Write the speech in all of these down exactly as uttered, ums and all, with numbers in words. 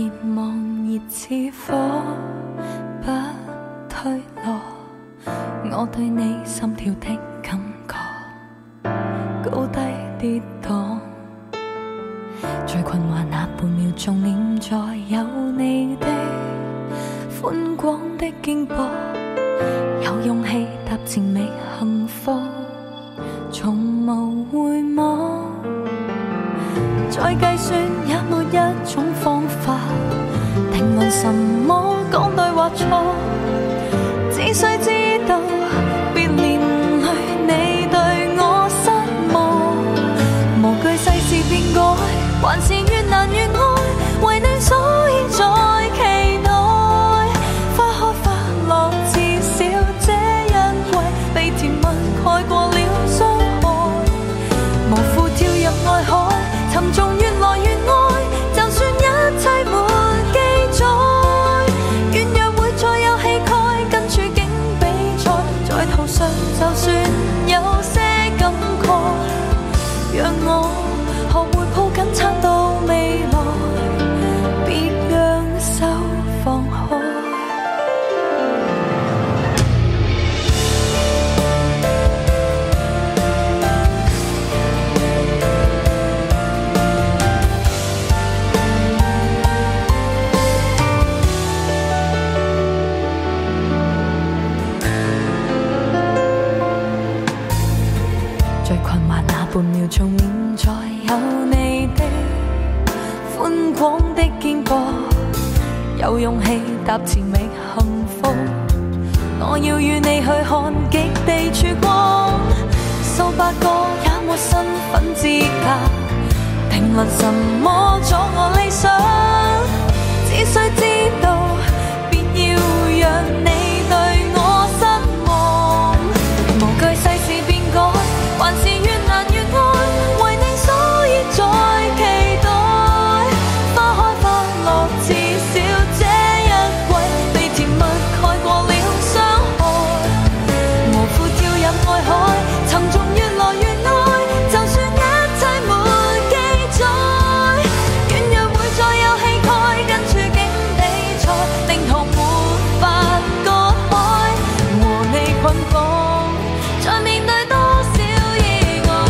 熱望熱似火，不退落。我對你心跳的感覺，高低跌宕。最困惑那半秒鐘，念在有你的寬廣的肩膊，有勇氣踏前覓幸福，從無回望。再計算也沒一種方法定論什麼講對或錯，只需知道別年裏你對我失望，無懼世事變改，還是越難越愛，為你所以在期待。花開花落，至少這一季被甜蜜蓋過了傷害，無負跳入愛海，沉重越來越愛，就算一切沒記載，軟弱會再有氣概，跟處境比賽，在途上就算有些感慨，讓我學會抱緊撐到未來，別讓手放開。半秒鐘念在有你的寬廣的肩膊，有勇氣踏前覓幸福。我要與你去看極地曙光，數百個也沒身份資格評論什麼阻我理想，只需知道別要讓你對我失望，無懼世事變改，還是越難越愛，為你所以在期待。花開花落，至少這一季被甜蜜蓋過了傷害，無負跳入愛海，沉重越來越愛，就算一切沒記載，軟弱會再有氣概，跟處境比賽，定途沒法割開，和你捆綁，在面對多少意外。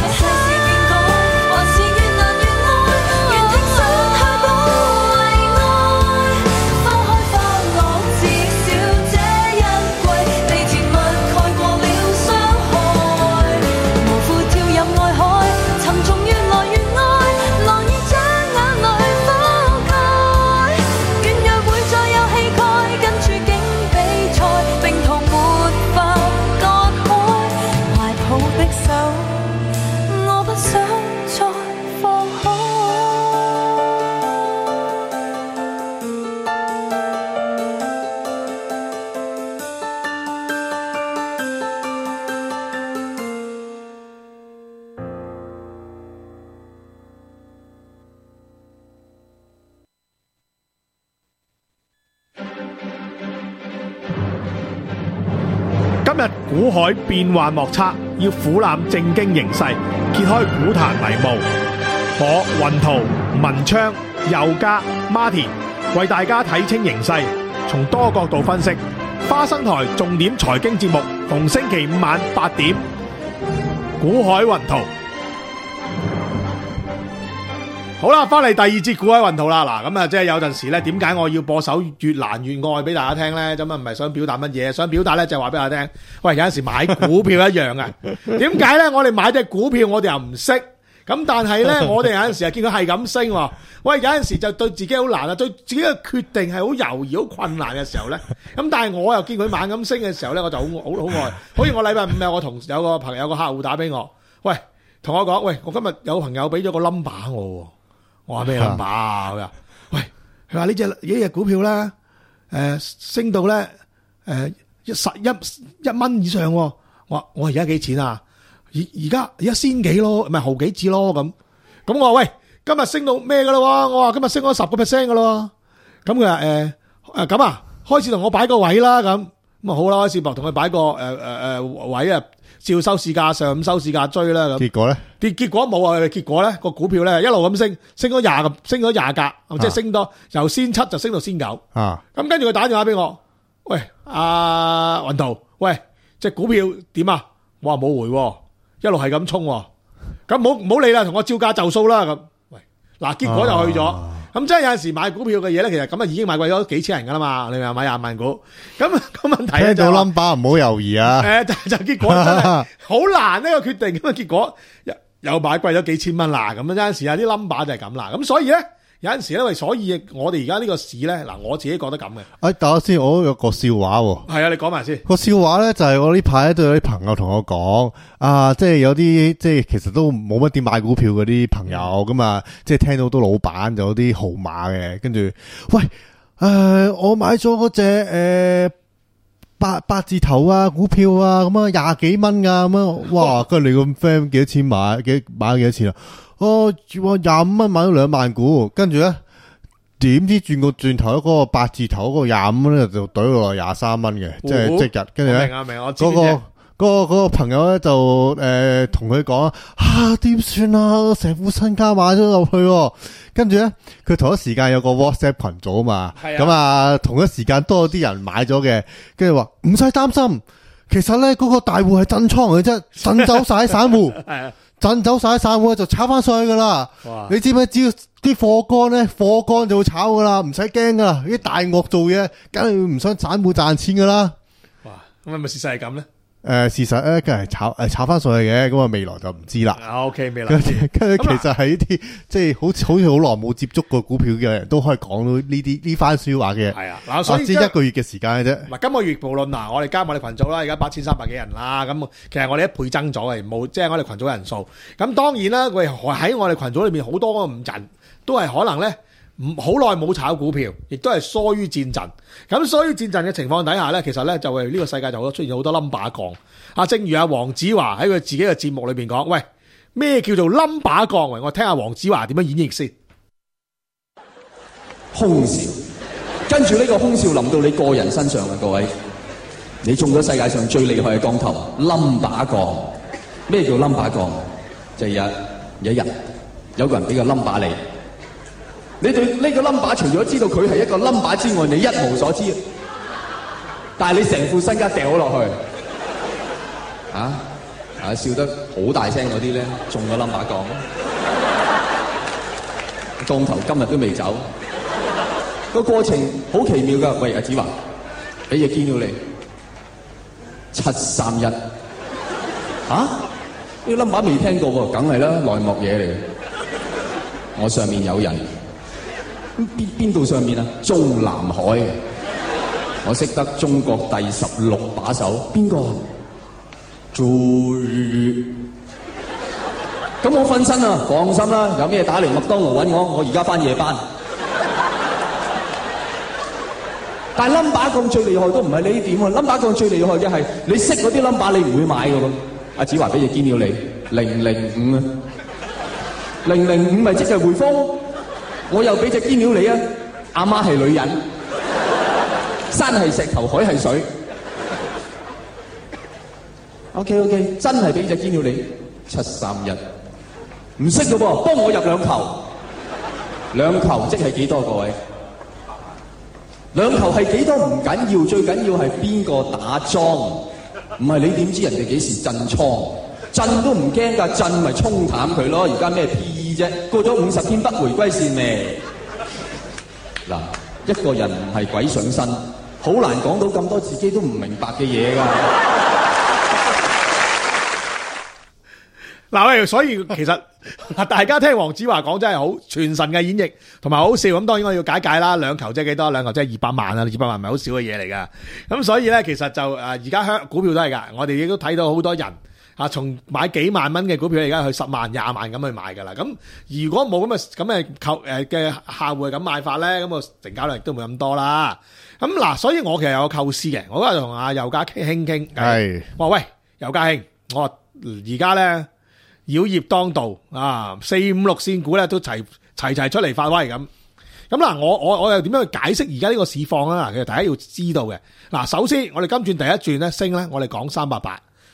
今日股海變幻莫測，要俯瞰正經形勢，揭開股壇迷霧。我雲圖、文昌、佑嘉、Martin 為大家睇清形勢，從多角度分析。花生台重點財經節目，逢星期五晚八點，股海雲圖。好啦，翻嚟第二節股海雲圖啦。嗱，咁啊，即係有陣時咧，點解我要播首越難越愛俾大家聽咧？咁啊，唔係想表達乜嘢，想表達咧就係話俾大家聽。喂，有陣時買股票一樣啊。點解咧？我哋買隻股票，我哋又唔識。咁但係咧，我哋有陣時啊見佢係咁升喎。喂，有陣時就對自己好難啊，對自己嘅決定係好猶豫、好困難嘅時候咧。咁但係我又見佢猛咁升嘅時候咧，我就好好好愛。好似我禮拜五有個同有個朋友個客戶打俾我，喂，同我講，喂，我今日有個朋友俾咗個 number 我。我話咩 number 啊？佢話喂，佢話呢隻呢隻股票咧，誒、呃、升到咧誒、呃、一十一一蚊以上。我話我而家幾錢啊？而而家而家先幾咯，唔係毫幾子咯咁。咁我話喂，今日升到咩噶啦？我話今日升咗十個 percent 噶咯。咁佢話誒誒咁啊，開始同我擺個位啦咁。咁啊好啦，開始同佢擺個誒誒誒位啊， 照收市價上午收市價追啦咁。 結果咧， 結結果冇啊！結果咧個股票咧一路咁升，升咗廿個，升咗廿格，即係升多由先七就升到先九。 啊， 咁跟住佢打電話俾我，喂，阿雲圖，喂，隻股票點啊？我話冇回喎，一路係咁衝喎，咁冇唔好理啦，同我照價就數啦咁。喂，嗱，結果就去咗。 啊咁即係有陣時買股票嘅嘢咧，其實咁啊已經買貴咗幾千人噶啦嘛，你咪買廿萬股。咁個問題咧聽到就係話 number 唔好猶豫啊！ 誒，就就結果真係好難呢個決定，咁啊結果又又買貴咗幾千蚊啦，咁有陣時啊啲 number 就係咁啦，咁所以咧有陣時因為所以我哋而家呢個市咧，嗱我自己覺得咁嘅。 誒，等我先，我都有個笑話喎。 係啊，你講埋先。 個笑話咧就係我呢排都有啲朋友同我講啊，即係有啲即係其實都冇乜點買股票嗰啲朋友咁啊，即係聽到好多老闆就有啲號碼嘅，跟住喂誒、呃，我買咗嗰隻誒八八字頭啊股票啊，咁啊廿幾蚊噶咁啊，哇！跟住你個 friend 幾多錢買？幾買咗幾多錢啊？哦，哇廿五蚊買咗兩萬股，跟住咧。點知轉個轉頭嗰個八字頭嗰個廿五蚊咧就懟落嚟廿三蚊嘅，即係即日，跟住咧明啊明，我知嗰個嘅。 嗰個嗰個朋友咧就誒同佢講啊，點算啊？成副身家買咗落去喎，跟住咧佢同一時間有個 WhatsApp 群組啊嘛， 係啊咁啊同一時間多啲人買咗嘅，跟住話唔使擔心，其實咧嗰個大戶係震倉嘅啫，震走晒散戶。 係啊， 震走晒散戶就炒翻上去噶啦哇！ 你知唔知？只要啲貨乾咧，貨乾就會炒噶啦，唔使驚噶啦。啲大鱷做嘢，梗係唔想散戶賺錢噶啦。 哇！咁係咪事實係咁咧？ 誒、呃，事實咧，梗係炒誒炒翻上去嘅，咁啊未來就唔知啦。 啊 OK 未啦跟。住跟住，其實係呢啲即係好似好似好耐冇接觸過股票嘅人都可以講到呢啲呢番說話嘅。 係啊，嗱，所以只一個月嘅時間嘅啫。 嗱，今個月無論嗱，我哋加埋我哋群組啦，而家八千三百幾人啦，咁其實我哋一倍增咗嘅，冇即係我哋群組人數。咁當然啦，喂喺我哋群組裏面好多個唔人都係可能咧，唔好耐冇炒股票，亦都係疏於戰陣。咁疏於戰陣嘅情況底下咧，其實咧就係呢個世界就會出現好多 number 降。啊，正如阿黃子華喺佢自己嘅節目裏邊講，喂，咩叫做 number 降？喂，我聽下黃子華點樣演繹先。 空少，跟住呢個空少臨到你個人身上啊，各位，你中咗世界上最厲害嘅降頭 number 降。咩叫 number 降？就係有有一日有個人俾個 number 你，你對呢個 number 除咗知道佢係一個 number 之外，你一無所知。但係你成副身家掉咗落去，啊啊笑得好大聲嗰啲咧，中咗 number 降，降頭今日都未走。個過程好奇妙噶，喂阿子華，俾嘢見到你七三一，吓呢個 number 未聽過喎，梗係啦，內幕嘢嚟。我上面有人，邊邊度上面啊？中南海，我識得中國第十六把手，邊個？朱粵。咁我瞓身啦，放心啦，有咩打嚟麥當勞揾我，我而家翻夜班。但係 number 降最厲害都唔係呢點喎 ，number 降最厲害嘅係你識嗰啲 number 你唔會買嘅喎。阿子華俾隻堅料你，零零五啊，零零五咪即係匯豐，我又俾隻堅料你啊，阿媽係女人，山係石頭，海係水。OK OK， 真係俾隻堅料你，七三一，唔識嘅噃，幫我入兩球，兩球即係幾多各位？兩球係幾多唔緊要，最緊要係邊個打莊，唔係你點知人哋幾時震倉？震都唔驚㗎，震咪沖淡佢咯。而家咩 P E 啫？過咗五十天不回歸線未？嗱，一個人唔係鬼上身，好難講到咁多自己都唔明白嘅嘢㗎。 嗱喂，所以其實大家聽黃子華講真係好傳神嘅演繹，同埋好笑。咁當然我要解解啦，兩球即係幾多？兩球即係二百萬啊！二百萬唔係好少嘅嘢嚟噶。咁所以咧，其實就誒而家香股票都係噶，我哋亦都睇到好多人啊，從買幾萬蚊嘅股票而家去十萬、廿萬咁去買噶啦。咁如果冇咁嘅咁嘅購誒嘅客戶係咁買法咧，咁個成交量亦都冇咁多啦。咁嗱，所以我其實有個構思嘅，我嗰日同阿尤家興傾， 係話喂尤家興，我話而家咧。妖孽當道啊！四五六線股咧都齊齊齊出嚟發威咁。咁嗱，我我我又點樣去解釋而家呢個市況咧？嗱，其實大家要知道嘅嗱，首先我哋今轉第一轉咧升咧，我哋講三百八，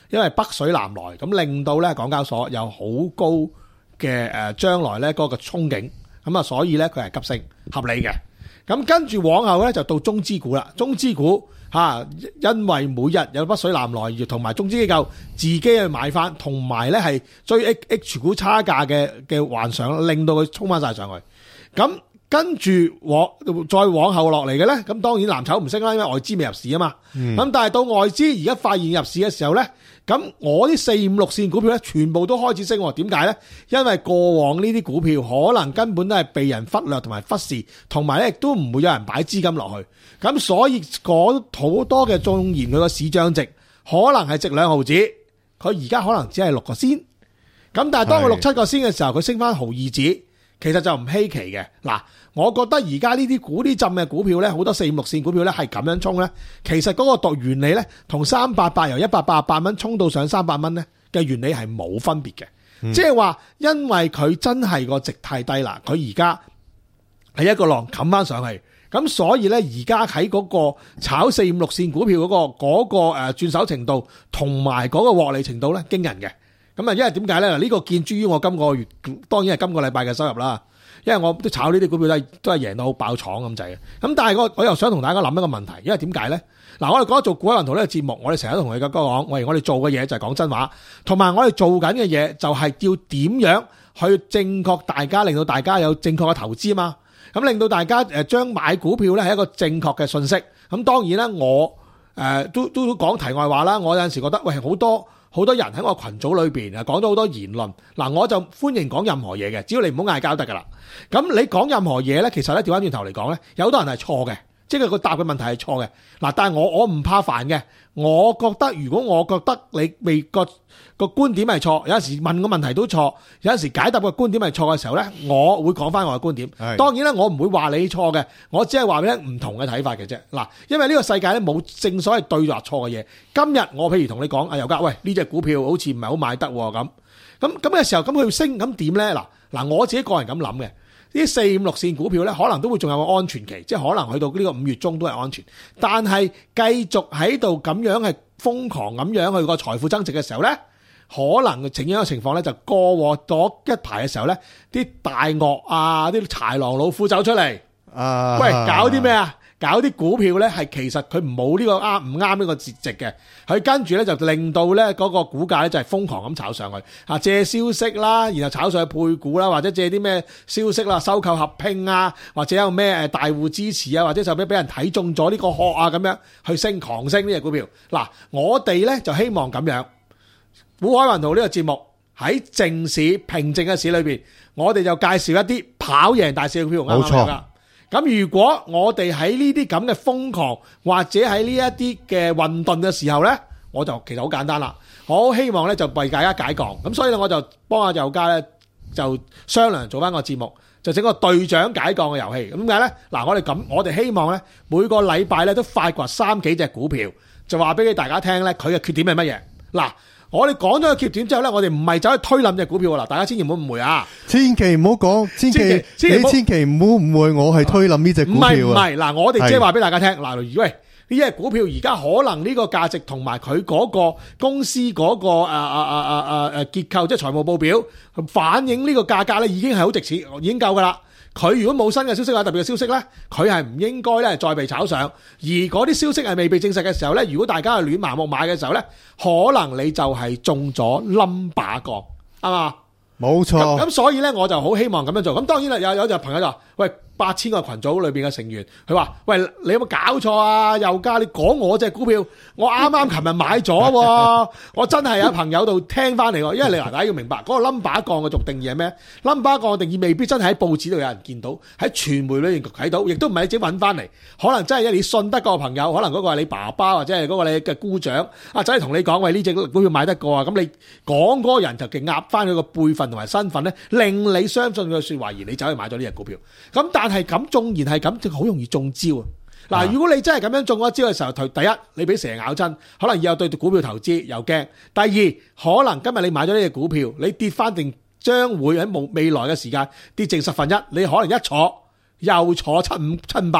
因為北水南來，咁令到咧港交所有好高嘅誒將來咧嗰個憧憬，咁啊所以咧佢係急升合理嘅。咁跟住往後咧就到中資股啦，中資股嚇、啊，因為每日有北水南來，同埋中資機構自己去買翻，同埋咧係追 H 股差價嘅嘅幻想，令到佢衝翻晒上去。咁跟住往再往後落嚟嘅咧，咁當然藍籌唔升啦，因為外資未入市啊嘛。咁、嗯、但係到外資而家發現入市嘅時候咧，咁我啲四五六線股票咧，全部都開始升。點解咧？因為過往呢啲股票可能根本都係被人忽略同埋忽視，同埋咧亦都唔會有人擺資金落去。咁所以嗰好多嘅縱然佢個市漲值可能係值兩毫子，佢而家可能只係六個仙。咁但係當佢六七個仙嘅時候，佢升翻毫二子，其實就唔稀奇嘅。嗱。我覺得而家呢啲股啲浸嘅股票咧，好多四五六線股票咧係咁樣衝咧，其實嗰個度原理咧，同三八八由一百八十八蚊衝到上三百蚊咧嘅原理係冇分別嘅，嗯、即係話因為佢真係個值太低啦，佢而家係一個浪冚翻上去，咁所以咧而家喺嗰個炒四五六線股票嗰、嗰個嗰、嗰個誒轉手程度同埋嗰個獲利程度咧驚人嘅，咁啊因為點解咧？呢、呢個見諸於我今個月當然係今個禮拜嘅收入啦。因為我都炒呢啲股票都係都係贏到好爆廠咁滯嘅，咁但係我我又想同大家諗一個問題，因為點解咧？嗱，我哋講做股海雲圖呢個節目，我哋成日都同你嘅哥講，喂，我哋做嘅嘢就係講真話，同埋我哋做緊嘅嘢就係要點樣去正確大家，令到大家有正確嘅投資嘛，咁令到大家誒將買股票咧係一個正確嘅信息。咁當然啦，我誒都都講題外話啦，我有陣時覺得喂好多。好多人喺我群組裏邊啊，講咗好多言論。嗱，我就歡迎講任何嘢嘅，只要你唔好嗌交得噶啦。咁你講任何嘢咧，其實咧調翻轉頭嚟講咧，有好多人係錯嘅，即係佢答嘅問題係錯嘅。嗱，但係我我唔怕煩嘅，我覺得如果我覺得你未個個觀點係錯，有陣時問個問題都錯，有陣時解答個觀點係錯嘅時候咧，我會講翻我嘅觀點。當然咧，我唔會話你錯嘅，我只係話俾你唔同嘅睇法嘅啫。嗱，因為呢個世界咧冇正所謂對或錯嘅嘢。今日我譬如同你講，阿尤家，喂，呢隻股票好似唔係好買得咁，咁咁嘅時候，咁佢升咁點咧？嗱嗱，我自己個人咁諗嘅。呢四五六線股票咧，可能都會仲有個安全期，即係可能去到呢個五月中都係安全。但係繼續喺度咁樣係瘋狂咁樣去個財富增值嘅時候咧，可能呈現一個情況咧，就過咗一排嘅時候咧，啲大鱷啊，啲豺狼老虎走出嚟，啊，喂，搞啲咩啊？搞啲股票咧，係其實佢冇呢個啱唔啱呢個值值嘅，佢跟住咧就令到咧嗰個股價咧就係瘋狂咁炒上去，啊借消息啦，然後炒上去配股啦，或者借啲咩消息啦，收購合併啊，或者有咩誒大戶支持啊，或者就俾俾人睇中咗呢個殼啊咁樣去升狂升呢隻股票。嗱，我哋咧就希望咁樣，股海雲圖呢個節目喺靜市平靜嘅市裏邊，我哋就介紹一啲跑贏大市嘅股票，啱唔啱㗎？咁如果我哋喺呢啲咁嘅瘋狂或者喺呢一啲嘅混沌嘅時候咧，我就其實好簡單啦，我好希望咧就為大家解講，咁所以咧我就幫阿尤家咧就商量做翻個節目，就整個隊長解講嘅遊戲。咁點解咧？嗱，我哋咁我哋希望咧每個禮拜咧都發掘三幾隻股票，就話俾大家聽咧佢嘅缺點係乜嘢。嗱。我哋講咗個缺點之後咧，我哋唔係走去推冧隻股票啦，大家千祈唔好誤會啊！ 千祈唔好講，千祈你千祈唔好誤會，我係推冧呢隻股票啊！唔係唔係，嗱，我哋即係話俾大家聽，嗱，如果喂呢隻股票而家可能呢個價值同埋佢嗰個公司嗰個誒誒誒誒誒結構，即係財務報表反映呢個價格咧，已經係好值錢，已經夠噶啦。佢如果冇新嘅消息或者特別嘅消息咧，佢係唔應該咧再被炒上。而嗰啲消息係未被證實嘅時候咧，如果大家係亂盲目買嘅時候咧，可能你就係中咗冧把槓，係嘛？冇錯。咁所以咧，我就好希望咁樣做。咁當然啦，有有隻朋友就話：喂，八千個群組裏邊嘅成員，佢話：喂，你有冇搞錯啊？又加你講我隻股票，我啱啱琴日買咗，我真係有朋友度聽翻嚟喎。因為你嗱，大家要明白嗰個冧把槓嘅續定義係咩？冧把槓嘅定義未必真係喺報紙度有人見到，喺傳媒裏邊睇到，亦都唔係你自己揾翻嚟。可能真係你信得嗰個朋友，可能嗰個係你爸爸或者係嗰個你嘅姑丈啊，仔同你講：喂，呢隻股票買得過啊！咁你講嗰個人就嘅壓翻佢個輩分同埋身份咧，令你相信佢嘅説話，而你走去買咗呢隻股票。咁但係咁縱然係咁，就好容易中招啊！嗱，如果你真係咁樣中咗招嘅時候，第一你俾蛇咬親，可能以後對股票投資又驚；第二可能今日你買咗呢隻股票，你跌翻定將會喺未來嘅時間跌剩十分一，你可能一坐又坐七五七五八年，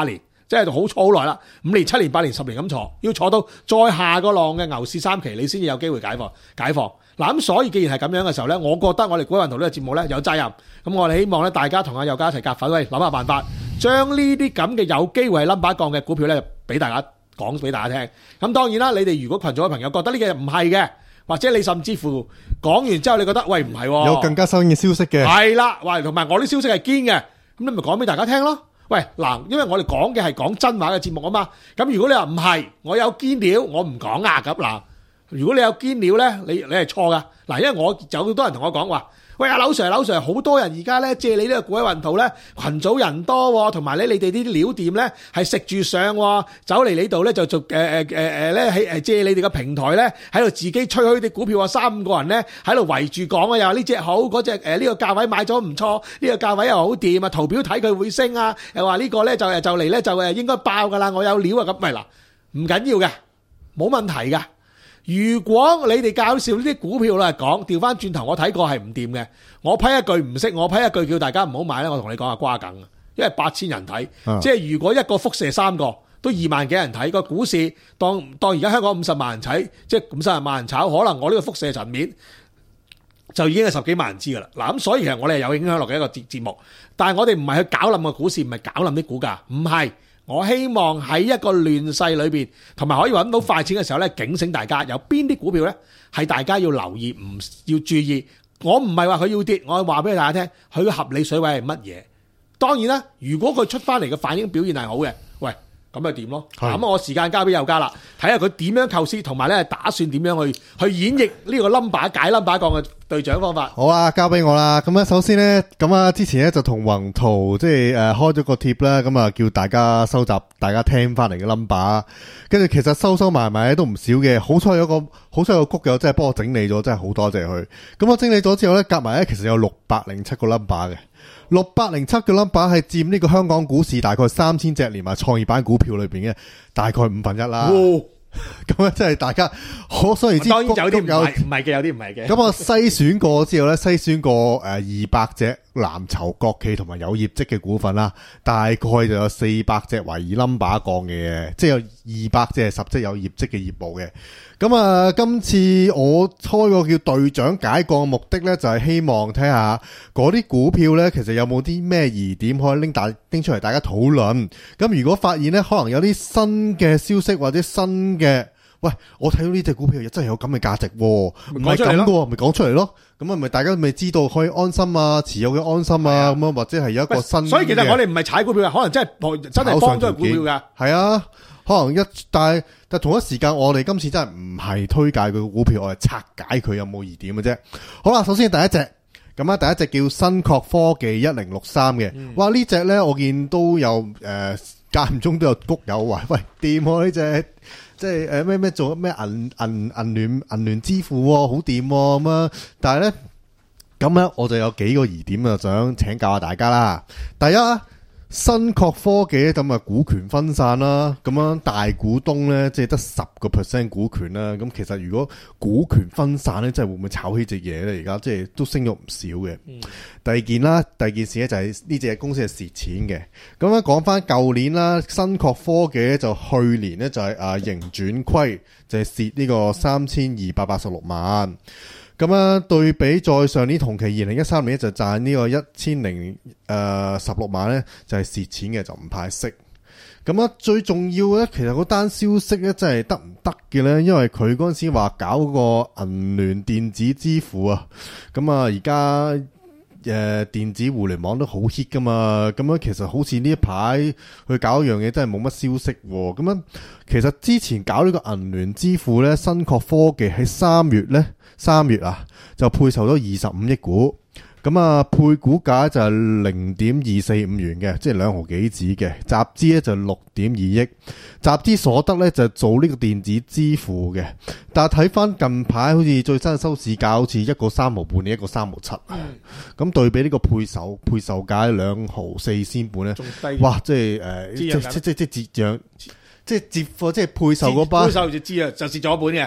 即係好坐好耐啦，五年、七年、八年、十年咁坐，要坐到再下個浪嘅牛市三期，你先至有機會解放解放。嗱咁，所以既然係咁樣嘅時候咧，我覺得我哋古韻圖呢個節目咧有責任，咁我哋希望咧大家同阿佑嘉一齊夾份，喂諗下辦法，將呢啲咁嘅有機會係 number 降嘅股票咧，俾大家講俾大家聽。咁當然啦，你哋如果群組嘅朋友覺得呢個唔係嘅，或者你甚至乎講完之後你覺得喂唔係喎， 有更加新嘅消息嘅， 係啦，喂同埋我啲消息係堅嘅，咁你咪講俾大家聽咯。喂嗱，因為我哋講嘅係講真話嘅節目啊嘛，咁如果你話唔係，我有堅料，我唔講啊咁嗱。如果你有堅料咧，你你係錯噶嗱，因為我有好多人同我講話，喂阿劉 Sir 劉 Sir， 好多人而家咧借你呢個古威運圖咧，群組人多，同埋咧你哋呢啲料店咧係食住上，走嚟呢度咧就做誒誒誒誒咧喺誒借你哋個平台咧喺度自己吹噓啲股票啊，三五個人咧喺度圍住講啊，又話呢隻好，嗰隻誒呢個價位買咗唔錯，呢個價位又好掂啊，圖表睇佢會升啊，又話呢個咧就誒就嚟咧就誒應該爆噶啦，我有料啊咁，咪嗱唔緊要嘅，冇問題噶。如果你哋介紹呢啲股票啦講，調翻轉頭我睇過係唔掂嘅，我批一句唔識，我批一句叫大家唔好買咧，我同你講啊瓜梗，因為八千人睇，啊、即係如果一個輻射三個都二萬幾人睇個股市，當當而家香港五十萬人睇，即係五十萬人炒，可能我呢個輻射層面就已經係十幾萬人知噶啦。嗱咁所以其實我哋係有影響力嘅一個節節目，但係我哋唔係去搞冧個股市，唔係搞冧啲股價，唔係。我希望喺一個亂世裏邊，同埋可以揾到快錢嘅時候咧，警醒大家有邊啲股票咧係大家要留意，唔要注意。我唔係話佢要跌，我係話俾大家聽，佢嘅合理水位係乜嘢。當然啦，如果佢出翻嚟嘅反應表現係好嘅，喂，咁咪點咯？咁我時間交俾佑嘉啦，睇下佢點樣構思，同埋咧打算點樣去去演繹呢個 number 解 number 降嘅對獎方法。 好啊，交俾我啦。咁咧，首先咧，咁啊，之前咧就同宏圖即係誒開咗個貼啦，咁啊叫大家收集大家聽翻嚟嘅 number， 跟住其實收收埋埋咧都唔少嘅。好彩有個好彩有個谷友真係幫我整理咗，真係好多謝佢。咁我整理咗之後咧，夾埋咧其實有六百零七個 number 嘅。六百零七個 number 係佔呢個香港股市大概三千隻連埋創業板股票裏邊嘅大概五分一啦。咁啊，真係大家可想而知。 當然有啲唔係唔係嘅，有啲唔係嘅。 咁我篩選過之後咧，篩選過誒二百隻藍籌國企同埋有業績嘅股份啦，大概就有四百隻為 number 降嘅，即係有二百隻係十隻有業績嘅業務嘅。咁啊，今次我開個叫隊長解降嘅目的咧，就係希望睇下嗰啲股票咧，其實有冇啲咩疑點可以拎大拎出嚟大家討論。咁如果發現咧，可能有啲新嘅消息或者新嘅，喂，我睇到呢隻股票真係有咁嘅價值，唔係咁嘅喎，咪講出嚟咯。咁啊，咪大家咪知道可以安心啊，持有嘅安心啊，咁啊，或者係有一個新嘅。所以其實我哋唔係踩股票嘅，可能真係真係幫咗股票㗎。係啊。可能一但係但同一時間，我哋今次真係唔係推介佢個股票，我係拆解佢有冇疑點嘅啫。好啦，首先第一隻咁啊，第一隻叫新確科技一零六三嘅，嗯、哇呢隻咧我見都有誒間唔中都有谷友話，喂掂喎呢隻，即係誒咩咩做咩銀銀銀聯銀聯支付好掂咁啊！但係咧咁咧我就有幾個疑點啊，想請教下大家啦。第一啊。新確科技咧咁啊，股權分散啦，咁樣大股東咧即係得十個 percent 股權啦。咁其實如果股權分散咧，真係會唔會炒起隻嘢咧？而家即係都升咗唔少嘅。嗯、第二件啦，第二件事咧就係呢隻公司係蝕錢嘅。咁樣講翻舊年啦，新確科技咧就去年咧就係啊盈轉虧，就係蝕呢個三千二百八十六萬。咁啊，對比在上年同期二零一三年就賺呢個一千零誒十六萬咧，就係蝕錢嘅，就唔派息。咁啊，最重要咧，其實嗰單消息咧真係得唔得嘅咧？因為佢嗰陣時話搞個銀聯電子支付啊，咁啊而家誒電子互聯網都好 hit 噶嘛，咁樣其實好似呢一排去搞一樣嘢真係冇乜消息喎。咁樣其實之前搞呢個銀聯支付咧，新確科技喺三月咧。三月啊，就配售咗二十五億股，咁啊配股價就係零點二四五元嘅，即係兩毫幾子嘅，集資咧就六點二億，集資所得咧就做呢個電子支付嘅。但係睇翻近排好似最新嘅收市價，好似一個三毫半，一個三毫七，咁、嗯、對比呢個配售配售價兩毫四仙半咧，哇！即係誒、呃，即即即即折讓，即係接貨，即係配售嗰班， 配售就知啊，就蝕咗本嘅。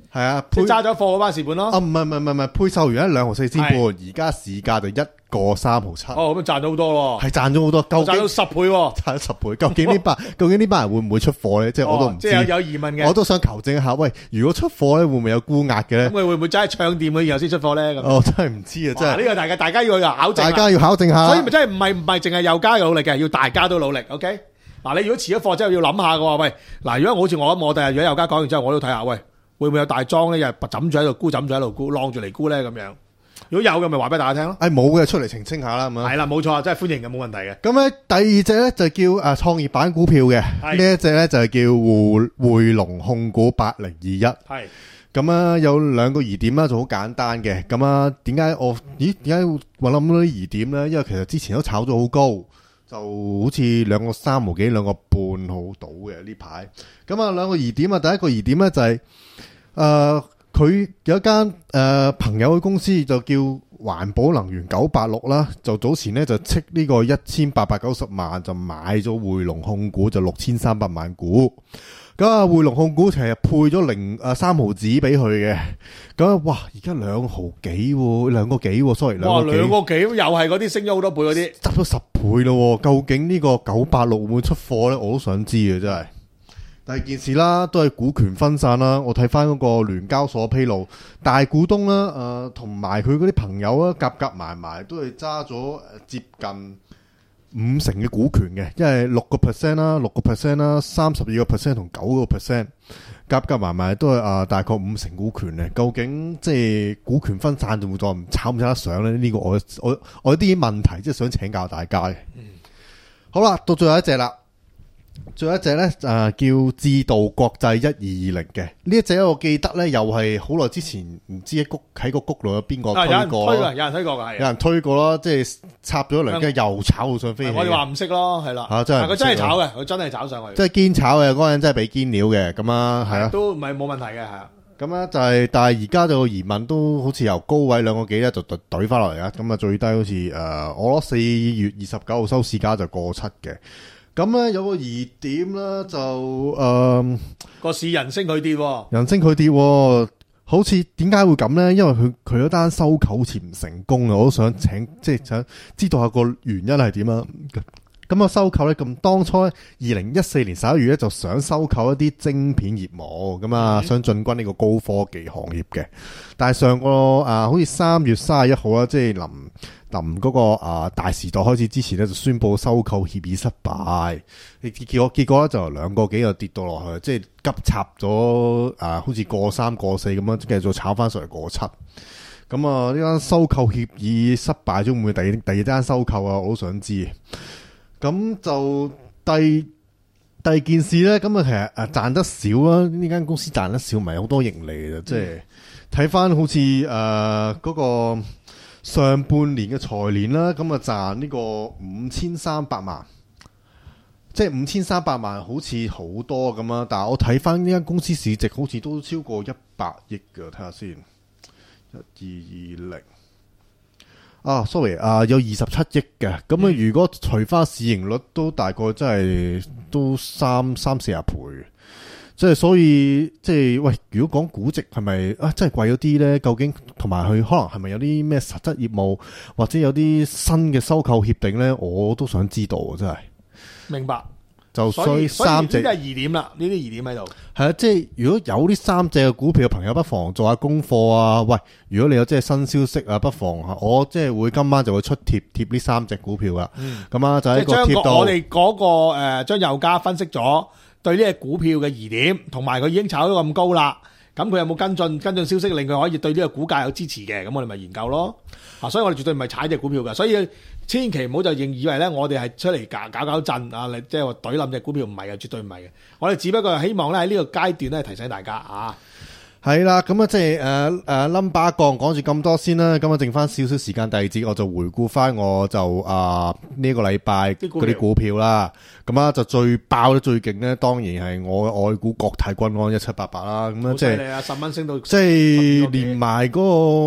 係啊， 即配係揸咗貨嗰班蝕本咯。 啊，唔係唔係唔係唔係，配售完一兩毫四仙半，而家市價就一個三毫七， 哦，咁賺咗好多咯， 係賺咗好多，究竟賺到十倍喎。 賺咗十倍，究竟呢班究竟呢班人會唔會出貨咧？即係我都唔知， 哦即係有有疑問嘅。 我都想求證一下，喂，如果出貨咧，會唔會有沽壓嘅咧咁？佢會唔會真係唱掂佢以後先出貨咧？咁我真係唔知啊，真係哇呢個大家大家要去考證啦。 大家要考證下。 所以咪真係唔係唔係淨係有家有努力嘅，要大家都努力。OK，嗱，你如果遲咗貨真係要諗下嘅喎。喂，嗱，如果好似我咁，我第日如果有家講完之後，我都睇下，喂，會唔會有大莊咧？又係枕住喺度沽，枕住喺度沽，晾住嚟沽咧咁樣。如果有嘅，咪話俾大家聽咯。 誒冇嘅出嚟澄清下啦，咁啊。 係啦，冇錯，真係歡迎嘅，冇問題嘅。 咁咧第二隻咧就叫誒創業板股票嘅， 係呢一隻咧就係叫匯匯龍控股八零二一。 係咁啊有兩個疑點啦，就好簡單嘅。咁啊點解我咦點解會揾咁多啲疑點咧？因為其實之前都炒咗好高，就好似兩個三毫幾、兩個半好到嘅呢排。咁啊兩個疑點啊，第一個疑點咧就係誒佢有一間誒、呃、朋友嘅公司就叫環保能源九八六啦，就早前咧就斥呢個一千八百九十萬就買咗匯龍控股，就六千三百萬股。咁啊匯龍控股其實配咗零誒三毫子俾佢嘅。咁啊哇而家兩毫幾喎，兩個幾喎 sorry 兩哇， 個幾。 兩個幾又係嗰啲升咗好多倍嗰啲。 執咗十倍咯，究竟呢個九八六會唔會出貨咧？我都想知啊，真係。第二件事啦，都係股權分散啦。我睇翻嗰個聯交所披露，大股東啦，誒同埋佢嗰啲朋友啦，夾夾埋埋都係揸咗誒接近五成嘅股權嘅，因為六個 percent 啦，六個 percent 啦，三十二個 percent 同九個 percent，夾夾埋埋都係啊大概五成股權嘅。究竟即係股權分散仲會再唔炒唔炒得上咧？呢、這個我我我有啲問題，即係想請教大家嘅。嗯、好啦，到最後一隻啦。最後一隻咧，誒、呃、叫智道國際一二二零嘅呢一隻，我記得咧又係好耐之前，唔知喺谷喺個谷度有邊個推過， 有人推㗎，有人推過㗎，係有人推過啦，即係插咗一輪，跟住又炒到上飛起。 我哋話唔識咯，係啦， 嚇真係佢真係炒嘅，佢真係炒上去， 即係堅炒嘅嗰個人真係俾堅料嘅咁啊，係啊， 都唔係冇問題嘅，係啊。 咁啊就係，但係而家就疑問都好似由高位兩個幾咧就懟懟翻落嚟啊，咁啊最低好似誒、呃、我攞四月二十九號收市價就過七嘅。咁咧有個疑點啦，就誒個、 呃、市人升佢跌， 人升佢跌，好似點解會咁咧？因為佢佢嗰單收購好似唔成功啊！我都想請即係想知道下個原因係點啊？咁啊收購咧，咁當初二零一四年十一月咧就想收購一啲晶片業務，咁啊、嗯、想進軍呢個高科技行業嘅，但係上個啊好似三月三十一號啦，即係臨臨嗰個啊大時代開始之前咧，就宣布收購協議失敗，結果結果咧就兩個幾就跌到落去，即係急插咗啊，好似過三過四咁樣，繼續炒翻上嚟過七。咁啊呢間收購協議失敗咗，會唔會第第二單收購啊？我都想知。咁就第第二件事咧，咁啊其實誒賺得少啦，呢間公司賺得少，唔係好多盈利嘅，即係睇翻好似誒嗰個上半年嘅財年啦，咁啊賺呢個五千三百萬，即係五千三百萬好似好多咁啊，但係我睇翻呢間公司市值好似都超過一百億嘅，睇下先，一二二零。啊，sorry，啊有二十七億嘅，咁啊、嗯、如果除翻市盈率都大概真係都三三四十倍，即係所以即係喂，如果講估值係咪啊真係貴咗啲咧？究竟同埋佢可能係咪有啲咩實質業務或者有啲新嘅收購協定咧？我都想知道啊，真係。明白。就所以三隻呢啲係疑點啦，呢啲疑點喺度。 係啊，即係如果有呢三隻嘅股票嘅朋友，不妨做下功課啊。喂，如果你有即係新消息啊，不妨我即係會今晚就會出貼貼呢三隻股票啦。咁啊、嗯，就喺個貼度。我哋嗰個誒，將油價分析咗對呢隻股票嘅疑點，同埋佢已經炒咗咁高啦。咁佢有冇跟進跟進消息，令佢可以對呢個股價有支持嘅？咁我哋咪研究咯。啊，所以我哋絕對唔係踩隻股票㗎，所以千祈唔好就認以為咧，我哋係出嚟搞搞搞震啊！即係話懟冧隻股票，唔係嘅，絕對唔係嘅。我哋只不過係希望咧喺呢個階段咧提醒大家啊。 係啦，咁啊即係誒誒 number 講講住咁多先啦。咁啊剩翻少少時間，第二節我就回顧翻我就啊呢、呃這個禮拜嗰啲股票啦。咁啊就最爆得最勁咧，當然係我嘅愛股國泰君安一七八八啦。咁啊即係十蚊升到，即係連埋嗰個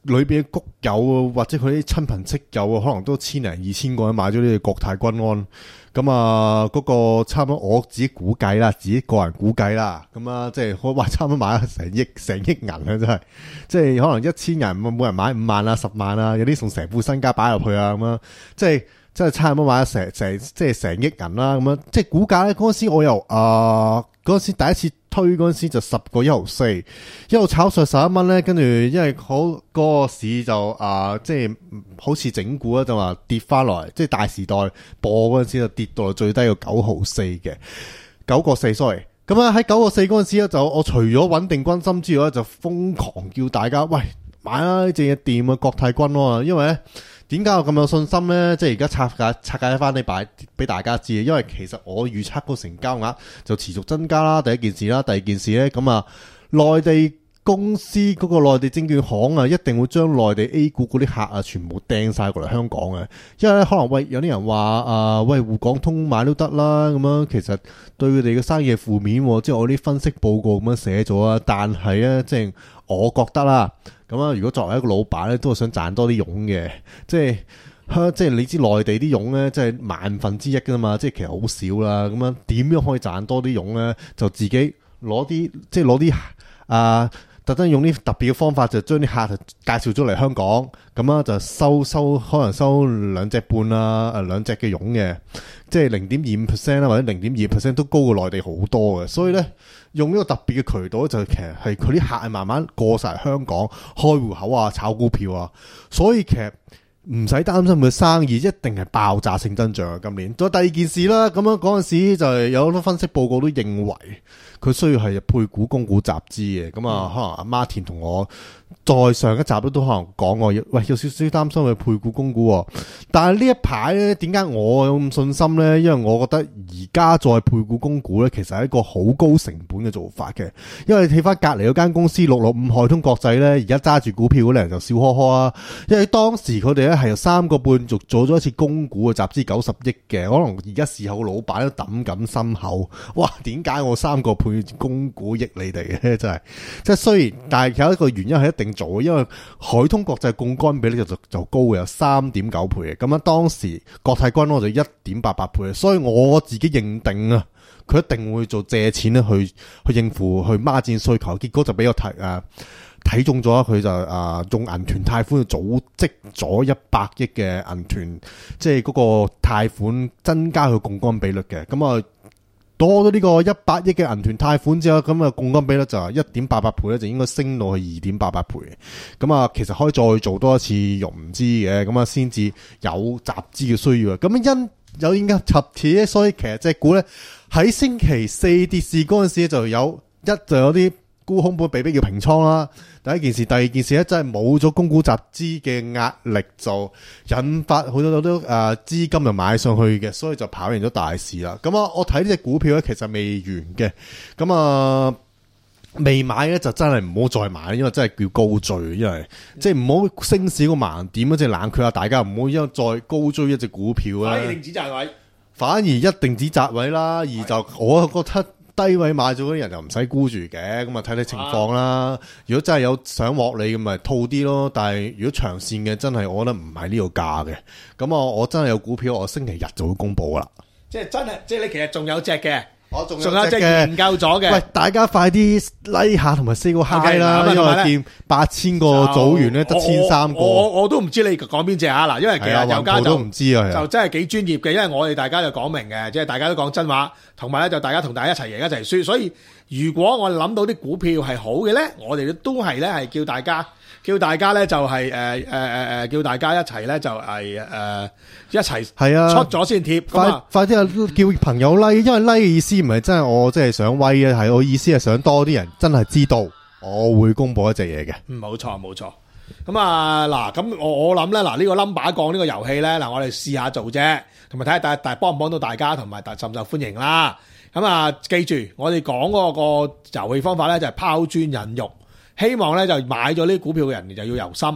裏邊嘅谷友啊，或者佢啲親朋戚友啊，可能都千零二千個人買咗呢個國泰君安。咁啊，嗰個差唔多我自己估計啦，自己個人估計啦。咁啊，即係我話差唔多買咗成億成億銀啊，真係，即係可能一千人每人買五萬啊、十萬啊，有啲送成副身家擺入去啊，咁樣，即係即係差唔多買咗成成即係成億銀啦，咁樣，即係股價咧嗰陣時我又啊嗰陣時第一次推嗰陣時就十個一毫四，一路炒上十一蚊咧，跟住因為好嗰、嗰個市就啊、呃、即係好似整固啦，就話跌翻落嚟，即係大時代播嗰陣時就跌到最低個九毫四嘅九個四 sorry。咁啊喺九個四嗰陣時咧，就我除咗穩定軍心之外咧，就瘋狂叫大家喂買啦呢隻嘢掂啊國泰君安啊，因為咧。點解我咁有信心咧？即係而家拆解拆解翻你擺俾大家知，因為其實我預測個成交額就持續增加啦。第一件事啦，第二件事咧，咁啊，內地公司嗰個內地證券行啊，一定會將內地 A 股嗰啲客啊，全部掟晒過嚟香港嘅。因為咧，可能喂有啲人話啊，喂滬港通買都得啦，咁樣其實對佢哋嘅生意係負面，即係我啲分析報告咁樣寫咗啊。但係咧，即係我覺得啦。咁啊！如果作為一個老闆咧，都係想賺多啲傭嘅，即係即係你知內地啲傭咧，即係萬分之一噶嘛，即係其實好少啦。咁樣點樣可以賺多啲傭咧？就自己攞啲即係攞啲啊，特登用啲特別嘅方法，就將啲客介紹咗嚟香港，咁啊就收收可能收兩隻半啊，誒兩隻嘅傭嘅，即係零點二五 percent 啦，或者零點二 percent 都高過內地好多嘅，所以咧。用呢個特別嘅渠道就其實係佢啲客係慢慢過晒香港開戶口啊、炒股票啊，所以其實唔使擔心佢生意一定係爆炸性增長啊！今年再第二件事啦，咁樣嗰陣時就係有好多分析報告都認為佢需要係配股供股集資嘅，咁啊可能阿 Martin 同我再上一集都都可能講過，喂有少少擔心佢配股供股喎，但係呢一排咧點解我有咁信心咧？因為我覺得而家再配股供股咧，其實係一個好高成本嘅做法嘅，因為你睇翻隔離嗰間公司六六五海通國際咧，而家揸住股票嗰啲人就笑呵呵啊，因為當時佢哋咧係由三個半續做咗一次供股嘅集資九十億嘅，可能而家事後老闆都抌緊心口，哇！點解我三個配供股益你哋嘅？真係，即係雖然，但係有一個原因係一定做嘅，因為海通國際槓桿比呢就就高嘅，有三點九倍嘅。咁樣當時國泰君安就一點八八倍，所以我自己認定啊，佢一定會做借錢咧去去應付去孖展需求。結果就俾我睇誒睇中咗，佢就誒、呃、用銀團貸款去組織咗一百億嘅銀團，即係嗰個貸款增加佢槓桿比率嘅。咁啊。多咗呢個一百億嘅銀團貸款之後，咁啊槓桿比率就係一點八八倍咧，就應該升到去二點八八倍。咁啊，其實可以再做多一次融資嘅，咁啊先至有集資嘅需要啊。咁因有應該集資咧，所以其實隻股咧喺星期四跌市嗰陣時就有一就有啲沽空盤被逼要平倉啦。第一件事，第二件事咧，真係冇咗供股集資嘅壓力，就引發好多好多誒資金就買上去嘅，所以就跑贏咗大市啦。咁啊，我睇呢隻股票咧，其實未完嘅。咁啊，未買咧就真係唔好再買，因為真係叫高追，因為即係唔好升市個盲點，即係冷卻下大家，唔好因為再高追一隻股票啦。 反而定止賺位， 反而一定止賺位啦。而就我覺得。低位買咗嗰啲人就唔使沽住嘅，咁啊睇睇情況啦。啊、如果真係有想獲利咁咪套啲咯。但係如果長線嘅真係，我覺得唔係呢個價嘅。咁啊，我真係有股票，我星期日就會公布啦。即係真係，即係你其實仲有隻嘅。我仲有隻研究咗嘅，喂，大家快啲 like 下同埋 say 個 hi 啦，因為我見八千個組員咧得千三個，我我我都唔知你講邊隻啊嗱，因為其實有家就唔知啊，就真係幾專業嘅，因為我哋大家就講明嘅，即係大家都講真話，同埋咧就大家同大家一齊贏一齊輸，所以如果我哋諗到啲股票係好嘅咧，我哋都係咧係叫大家。叫大家咧就係誒誒誒誒，叫大家一齊咧就係、是、誒、呃、一齊係啊出咗先貼，快樣快啲啊叫朋友 like，因為 like 嘅意思唔係真係我即係想威啊，係我意思係想多啲人真係知道我會公布一隻嘢嘅。嗯，冇錯冇錯。咁啊嗱，咁我我諗咧嗱呢個 number 降呢個遊戲咧嗱，我哋試下做啫，同埋睇下大大幫唔幫到大家，同埋大受唔受歡迎啦。咁啊，記住我哋講嗰個遊戲方法咧就係拋磚引玉。希望咧就買咗呢啲股票嘅人就要留心，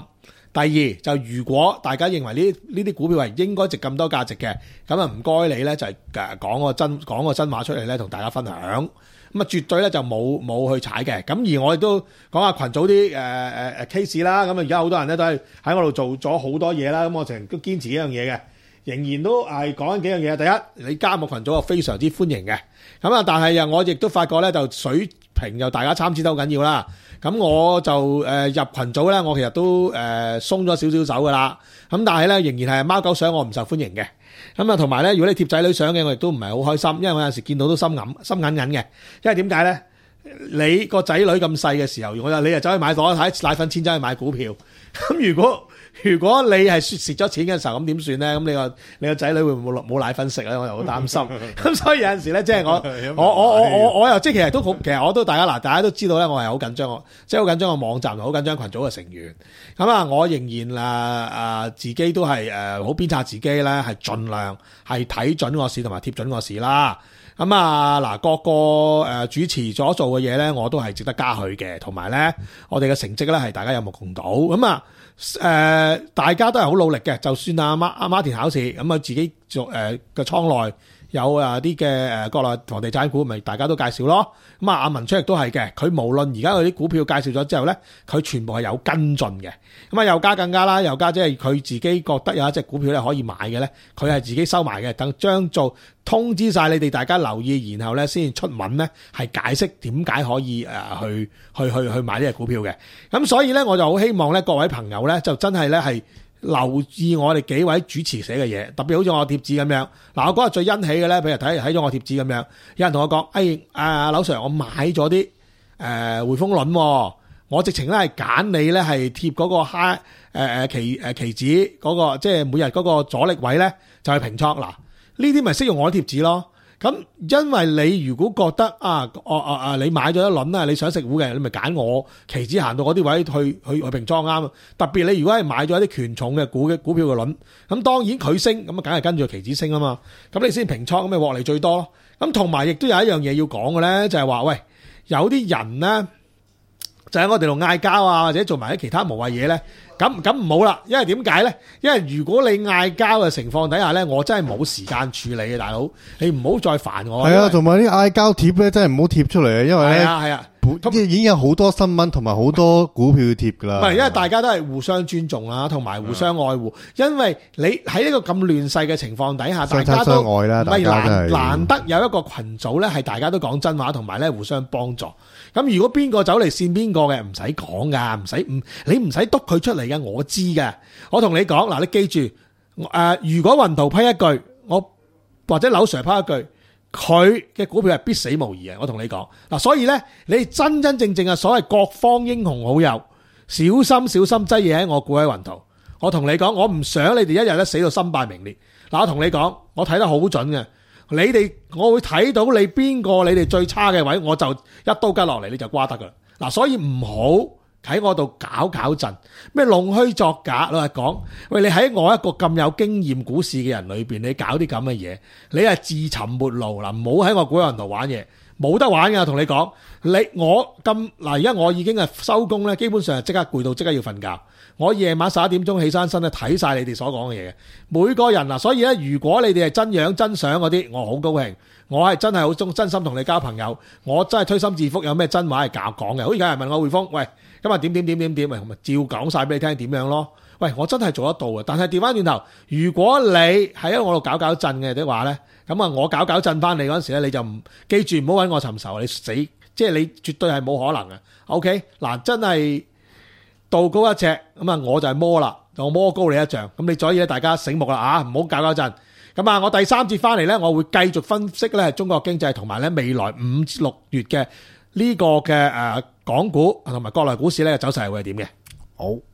第二就如果大家認為呢呢啲股票係應該值咁多價值嘅，咁啊唔該你咧就係誒講個真講個真話出嚟咧，同大家分享。咁啊絕對咧就冇冇去踩嘅。咁而我亦都講下群組啲誒誒誒 case 啦。咁啊而家好多人咧都係喺我度做咗好多嘢啦。咁我成日都堅持一樣嘢嘅，仍然都係講緊幾樣嘢。第一，你加入群組我非常之歡迎嘅。咁啊，但係又我亦都發覺咧，就水平又大家參差都好緊要啦。咁我就誒、呃、入群組咧，我其實都誒、呃、鬆咗少少手噶啦。咁但係咧，仍然係貓狗相我唔受歡迎嘅。咁啊，同埋咧，如果你貼仔女相嘅，我亦都唔係好開心，因為我有時見到都心揞心緊緊嘅。因為點解咧？你個仔女咁細嘅時候，我又你又走去買攞睇奶粉錢，走去買股票。咁如果如果你係蝕咗錢嘅時候，咁點算咧？咁你個你個仔女會唔會冇冇奶粉食咧？我又好擔心。咁所以有陣時咧，即係我我我我我我又即係其實都好，其實我都大家嗱，大家都知道咧，我係好緊張，我即係好緊張個網站，好緊張群組嘅成員。咁啊，我仍然啊啊自己都係誒好鞭策自己咧，係盡量係睇準個市同埋貼準個市啦。咁啊嗱，各個誒主持所做嘅嘢咧，我都係值得嘉許嘅，同埋咧，我哋嘅成績咧係大家有目共睹。咁啊誒，大家都係好努力嘅，就算阿媽阿馬田考試，咁啊自己做誒嘅倉內有啊啲嘅誒國內房地產股，咪大家都介紹咯。咁啊阿文出亦都係嘅，佢無論而家佢啲股票介紹咗之後咧，佢全部係有跟進嘅。咁啊又加更加啦，又加即係佢自己覺得有一隻股票咧可以買嘅咧，佢係自己收埋嘅，等將做通知晒你哋大家留意，然後咧先出文咧係解釋點解可以誒去去去去買呢隻股票嘅。咁所以咧我就好希望咧各位朋友咧就真係咧係留意我哋幾位主持寫嘅嘢，特別好似我貼紙咁樣。嗱，我嗰日最欣喜嘅咧，譬如睇睇咗我貼紙咁樣，有人同我講：誒阿劉 Sir，我買咗啲誒匯豐輪，我直情咧係揀你咧係貼嗰個哈誒誒期誒期指嗰個，即係每日嗰個阻力位咧就係平倉。嗱，呢啲咪適用我啲貼紙咯。咁因為你如果覺得啊，哦啊啊，你買咗一輪啦，你想食糊嘅，你咪揀我期指行到嗰啲位去去去平倉啱。特別你如果係買咗一啲權重嘅股嘅股票嘅輪，咁當然佢升，咁啊梗係跟住期指升啊嘛。咁你先平倉，咁咪獲利最多咯。咁同埋亦都有一樣嘢要講嘅咧，就係話喂，有啲人咧就喺我哋度嗌交啊，或者做埋啲其他無謂嘢咧。咁咁唔好啦，因為點解咧？因為如果你嗌交嘅情況底下咧，我真係冇時間處理嘅，大佬，你唔好再煩我。係啊，同埋啲嗌交貼咧，真係唔好貼出嚟啊，因為咧， 係啊係啊， 即係已經有好多新聞同埋好多股票貼噶啦。 唔係，因為大家都係互相尊重啦，同埋互相愛護。因為你喺呢個咁亂世嘅情況底下，大家都唔係難難得有一個群組咧，係大家都講真話，同埋咧互相幫助。咁如果邊個走嚟線邊個嘅，唔使講噶，唔使唔你唔使督佢出嚟嘅，我知嘅。我同你講嗱，你記住，誒、呃，如果雲圖批一句，我或者柳 Sir 批一句，佢嘅股票係必死無疑嘅。我同你講嗱，所以咧，你真真正正嘅所謂各方英雄好友，小心小心擠嘢喺我股喺雲圖。我同你講，我唔想你哋一日咧死到身敗名裂。嗱，我同你講，我睇得好準嘅。你哋我會睇到你邊個你哋最差嘅位，我就一刀吉落嚟，你就瓜得噶啦。嗱，所以唔好喺我度搞搞震，咩弄虛作假。老實講，喂，你喺我一個咁有經驗股市嘅人裏邊，你搞啲咁嘅嘢，你係自尋末路啦。唔好喺我股人度玩嘢，冇得玩噶。同你講，你我咁嗱，而家我已經係收工咧，基本上係即刻攰到即刻要瞓覺。我夜晚十一點鐘起身身咧，睇晒你哋所講嘅嘢嘅，每個人嗱，所以咧，如果你哋係真樣真相嗰啲，我好高興，我係真係好中真心同你交朋友，我真係推心置腹，有咩真話係教講嘅。好似有人問我匯豐，喂，今日點點點點點，咪照講晒俾你聽點樣咯。喂，我真係做得到嘅，但係調翻轉頭，如果你喺我度搞搞震嘅的話咧，咁啊，我搞搞震翻你嗰陣時咧，你就唔記住唔好揾我尋仇，你死，即係你絕對係冇可能嘅。OK，嗱，真係。道高一尺，咁啊我就係魔啦，就魔高你一丈，咁你所以咧大家醒目啦啊，唔好搞搞震。咁啊，我第三節翻嚟咧，我會繼續分析咧中國經濟同埋咧未來五至六月嘅呢個嘅誒港股同埋國內股市咧走勢會係點嘅。 好。